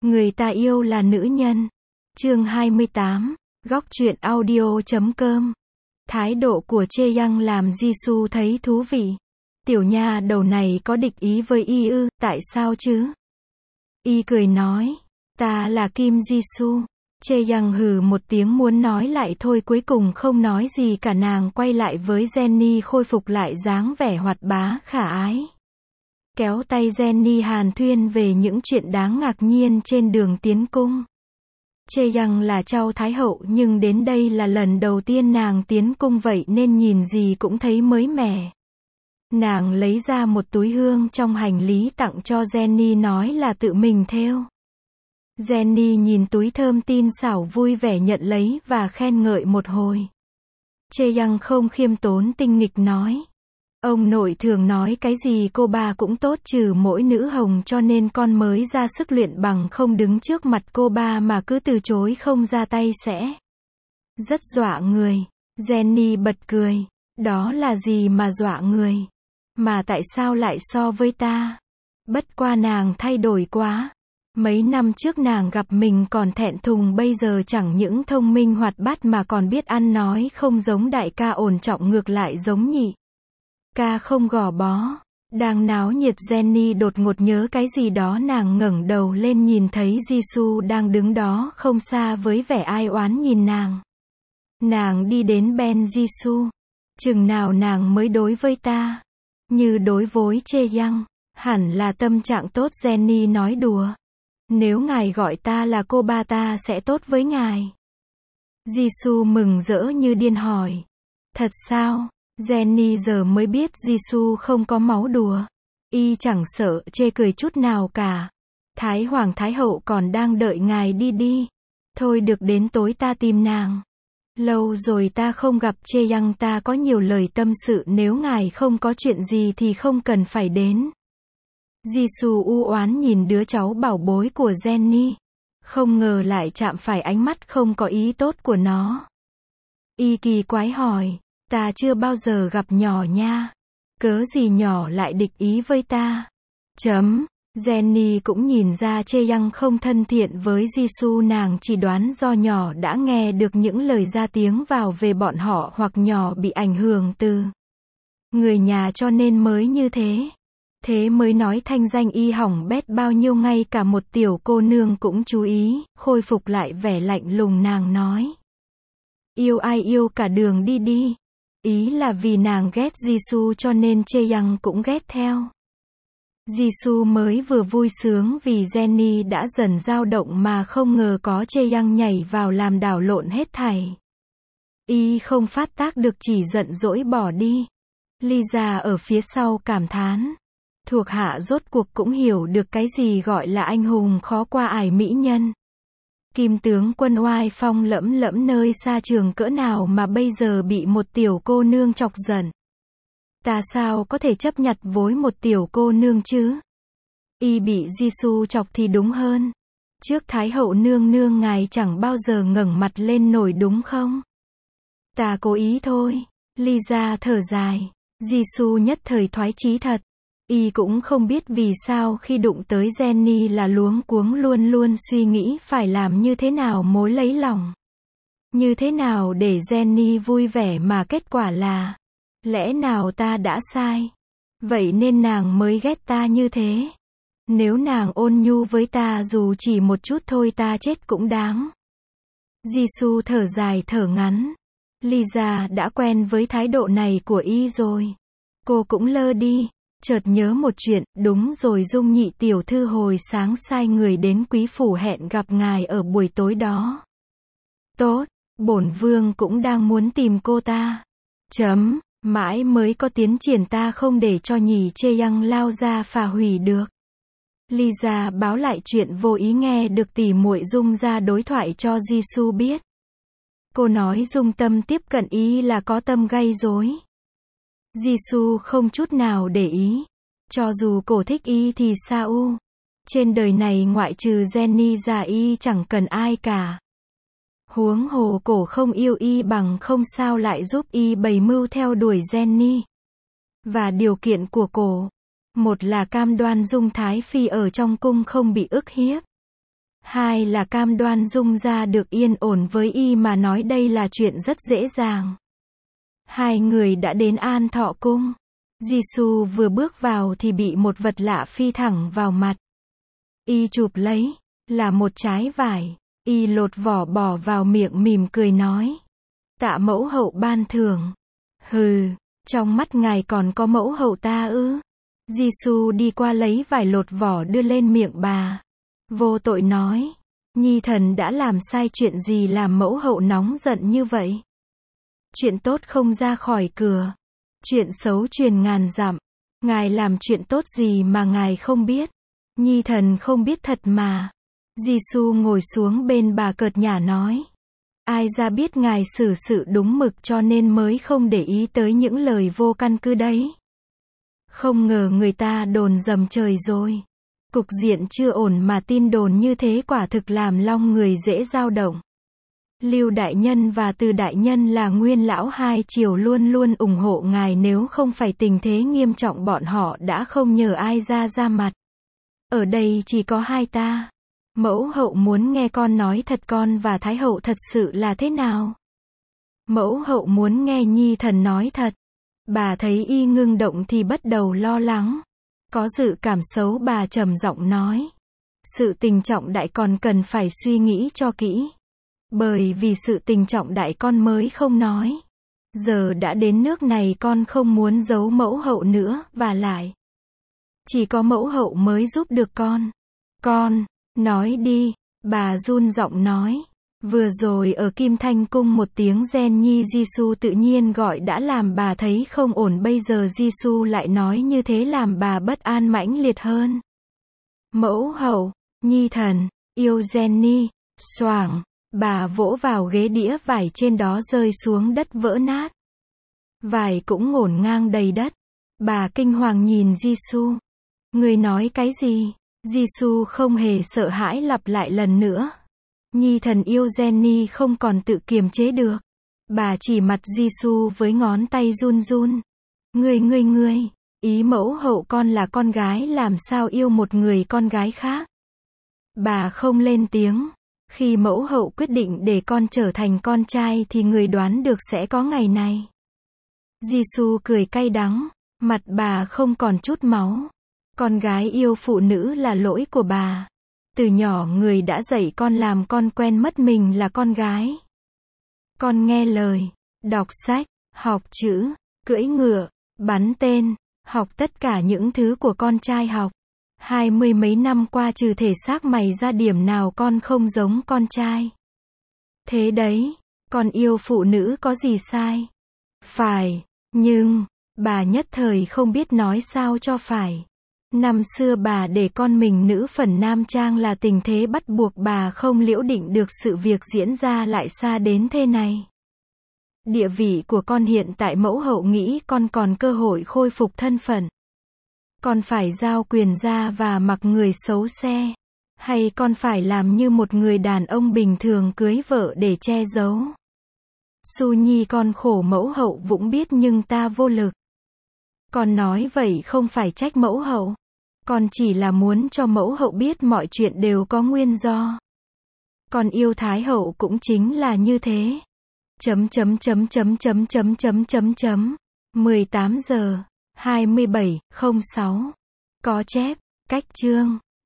Người ta yêu là nữ nhân. Chương 28, góc truyện audio.com. Thái độ của Chaeyoung làm Jisoo thấy thú vị. Tiểu nha đầu này có địch ý với y ư, tại sao chứ? Y cười nói, ta là Kim Jisoo. Chaeyoung hừ một tiếng muốn nói lại thôi cuối cùng không nói gì cả, nàng quay lại với Jennie khôi phục lại dáng vẻ hoạt bá khả ái. Kéo tay Jennie hàn thuyên về những chuyện đáng ngạc nhiên trên đường tiến cung. Chaeyoung là cháu Thái hậu nhưng đến đây là lần đầu tiên nàng tiến cung vậy nên nhìn gì cũng thấy mới mẻ. Nàng lấy ra một túi hương trong hành lý tặng cho Jennie nói là tự mình thêu. Jennie nhìn túi thơm tinh xảo vui vẻ nhận lấy và khen ngợi một hồi. Chaeyoung không khiêm tốn tinh nghịch nói. Ông nội thường nói cái gì cô ba cũng tốt trừ mỗi nữ hồng cho nên con mới ra sức luyện bằng không đứng trước mặt cô ba mà cứ từ chối không ra tay sẽ rất dọa người. Jennie bật cười. Đó là gì mà dọa người? Mà tại sao lại so với ta? Bất qua nàng thay đổi quá. Mấy năm trước nàng gặp mình còn thẹn thùng, bây giờ chẳng những thông minh hoạt bát mà còn biết ăn nói, không giống đại ca ổn trọng ngược lại giống nhị ca không gò bó. Đang náo nhiệt Jennie đột ngột nhớ cái gì đó, nàng ngẩng đầu lên nhìn thấy Jisoo đang đứng đó không xa với vẻ ai oán nhìn nàng. Nàng đi đến bên Jisoo. Chừng nào nàng mới đối với ta như đối với Chaeyoung? Hẳn là tâm trạng tốt, Jennie nói đùa. Nếu ngài gọi ta là cô ba ta sẽ tốt với ngài. Jisoo mừng rỡ như điên hỏi. Thật sao? Jennie giờ mới biết Jisoo không có máu đùa. Y chẳng sợ chê cười chút nào cả. Thái hoàng thái hậu còn đang đợi ngài đi đi. Thôi được, đến tối ta tìm nàng. Lâu rồi ta không gặp Chaeyoung, ta có nhiều lời tâm sự, nếu ngài không có chuyện gì thì không cần phải đến. Jisoo u oán nhìn đứa cháu bảo bối của Jennie. Không ngờ lại chạm phải ánh mắt không có ý tốt của nó. Y kỳ quái hỏi. Ta chưa bao giờ gặp nhỏ nha. Cớ gì nhỏ lại địch ý với ta? Jennie cũng nhìn ra Chaeyoung không thân thiện với Jisoo, nàng chỉ đoán do nhỏ đã nghe được những lời ra tiếng vào về bọn họ hoặc nhỏ bị ảnh hưởng từ người nhà cho nên mới như thế. Thế mới nói thanh danh y hỏng bét bao nhiêu, ngay cả một tiểu cô nương cũng chú ý. Khôi phục lại vẻ lạnh lùng, nàng nói. Yêu ai yêu cả đường đi đi. Ý là vì nàng ghét Jisoo cho nên Chaeyoung cũng ghét theo. Jisoo mới vừa vui sướng vì Jennie đã dần dao động mà không ngờ có Chaeyoung nhảy vào làm đảo lộn hết thảy. Y không phát tác được chỉ giận dỗi bỏ đi. Lisa ở phía sau cảm thán. Thuộc hạ rốt cuộc cũng hiểu được cái gì gọi là anh hùng khó qua ải mỹ nhân. Kim tướng quân oai phong lẫm lẫm nơi xa trường cỡ nào mà bây giờ bị một tiểu cô nương chọc giận. Ta sao có thể chấp nhặt với một tiểu cô nương chứ? Y bị Jisoo chọc thì đúng hơn. Trước Thái hậu nương nương ngài chẳng bao giờ ngẩng mặt lên nổi đúng không? Ta cố ý thôi. Lisa thở dài. Jisoo nhất thời thoái chí thật. Y cũng không biết vì sao khi đụng tới Jennie là luống cuống, luôn luôn suy nghĩ phải làm như thế nào mối lấy lòng. Như thế nào để Jennie vui vẻ mà kết quả là lẽ nào ta đã sai? Vậy nên nàng mới ghét ta như thế. Nếu nàng ôn nhu với ta dù chỉ một chút thôi ta chết cũng đáng. Jisoo thở dài thở ngắn. Lisa đã quen với thái độ này của y rồi. Cô cũng lơ đi. Chợt nhớ một chuyện, đúng rồi, Dung nhị tiểu thư hồi sáng sai người đến quý phủ hẹn gặp ngài ở buổi tối đó. Tốt, bổn vương cũng đang muốn tìm cô ta. Mãi mới có tiến triển, ta không để cho nhì Chaeyoung lao ra phá hủy được. Lisa báo lại chuyện vô ý nghe được tỷ muội Dung ra đối thoại cho Jisoo biết. Cô nói Dung tâm tiếp cận y là có tâm gây rối. Jisoo không chút nào để ý. Cho dù cổ thích y thì sao? Trên đời này ngoại trừ Jennie ra y chẳng cần ai cả. Huống hồ cổ không yêu y bằng không sao lại giúp y bày mưu theo đuổi Jennie. Và điều kiện của cổ, một là cam đoan Dung Thái Phi ở trong cung không bị ức hiếp. Hai là cam đoan Dung ra được yên ổn với y mà nói đây là chuyện rất dễ dàng. Hai người đã đến An Thọ Cung. Giêsu vừa bước vào thì bị một vật lạ phi thẳng vào mặt. Y chụp lấy, là một trái vải. Y lột vỏ bỏ vào miệng mỉm cười nói. Tạ mẫu hậu ban thưởng. Hừ, trong mắt ngài còn có mẫu hậu ta ư? Giêsu đi qua lấy vải lột vỏ đưa lên miệng bà. Vô tội nói. Nhi thần đã làm sai chuyện gì làm mẫu hậu nóng giận như vậy? Chuyện tốt không ra khỏi cửa. Chuyện xấu truyền ngàn dặm. Ngài làm chuyện tốt gì mà ngài không biết? Nhi thần không biết thật mà. Giêsu ngồi xuống bên bà cợt nhả nói. Ai ra biết ngài xử sự đúng mực cho nên mới không để ý tới những lời vô căn cứ đấy. Không ngờ người ta đồn dầm trời rồi. Cục diện chưa ổn mà tin đồn như thế quả thực làm lòng người dễ dao động. Lưu đại nhân và Từ đại nhân là nguyên lão hai triều luôn luôn ủng hộ ngài, nếu không phải tình thế nghiêm trọng bọn họ đã không nhờ ai ra mặt. Ở đây chỉ có hai ta. Mẫu hậu muốn nghe con nói thật con và Thái hậu thật sự là thế nào? Mẫu hậu muốn nghe nhi thần nói thật. Bà thấy y ngưng động thì bắt đầu lo lắng. Có dự cảm xấu bà trầm giọng nói. Sự tình trọng đại còn cần phải suy nghĩ cho kỹ. Bởi vì sự tình trọng đại con mới không nói. Giờ đã đến nước này con không muốn giấu mẫu hậu nữa, và lại. Chỉ có mẫu hậu mới giúp được con. Con, nói đi, bà run giọng nói. Vừa rồi ở Kim Thanh Cung một tiếng gen nhi Giêsu tự nhiên gọi đã làm bà thấy không ổn, bây giờ Giêsu lại nói như thế làm bà bất an mãnh liệt hơn. Mẫu hậu, nhi thần, yêu Jenny, xoảng, bà vỗ vào ghế, đĩa vải trên đó rơi xuống đất vỡ nát. Vải cũng ngổn ngang đầy đất. Bà kinh hoàng nhìn Giêsu. Người nói cái gì? Giêsu không hề sợ hãi lặp lại lần nữa. Nhi thần yêu Jenny không còn tự kiềm chế được. Bà chỉ mặt Giêsu với ngón tay run run. Ngươi, ý mẫu hậu con là con gái làm sao yêu một người con gái khác. Bà không lên tiếng. Khi mẫu hậu quyết định để con trở thành con trai thì người đoán được sẽ có ngày này. Giêsu cười cay đắng, mặt bà không còn chút máu. Con gái yêu phụ nữ là lỗi của bà. Từ nhỏ người đã dạy con làm con quen mất mình là con gái. Con nghe lời, đọc sách, học chữ, cưỡi ngựa, bắn tên, học tất cả những thứ của con trai học. 20 mấy năm qua trừ thể xác mày ra điểm nào con không giống con trai. Thế đấy, con yêu phụ nữ có gì sai? Phải, nhưng, bà nhất thời không biết nói sao cho phải. Năm xưa bà để con mình nữ phần nam trang là tình thế bắt buộc, bà không liễu định được sự việc diễn ra lại xa đến thế này. Địa vị của con hiện tại mẫu hậu nghĩ con còn cơ hội khôi phục thân phận. Con phải giao quyền ra và mặc người xấu xe. Hay con phải làm như một người đàn ông bình thường cưới vợ để che giấu. Su Nhi con khổ mẫu hậu vũng biết nhưng ta vô lực. Con nói vậy không phải trách mẫu hậu. Con chỉ là muốn cho mẫu hậu biết mọi chuyện đều có nguyên do. Con yêu Thái hậu cũng chính là như thế. 18 giờ 27:06 có chép cách chương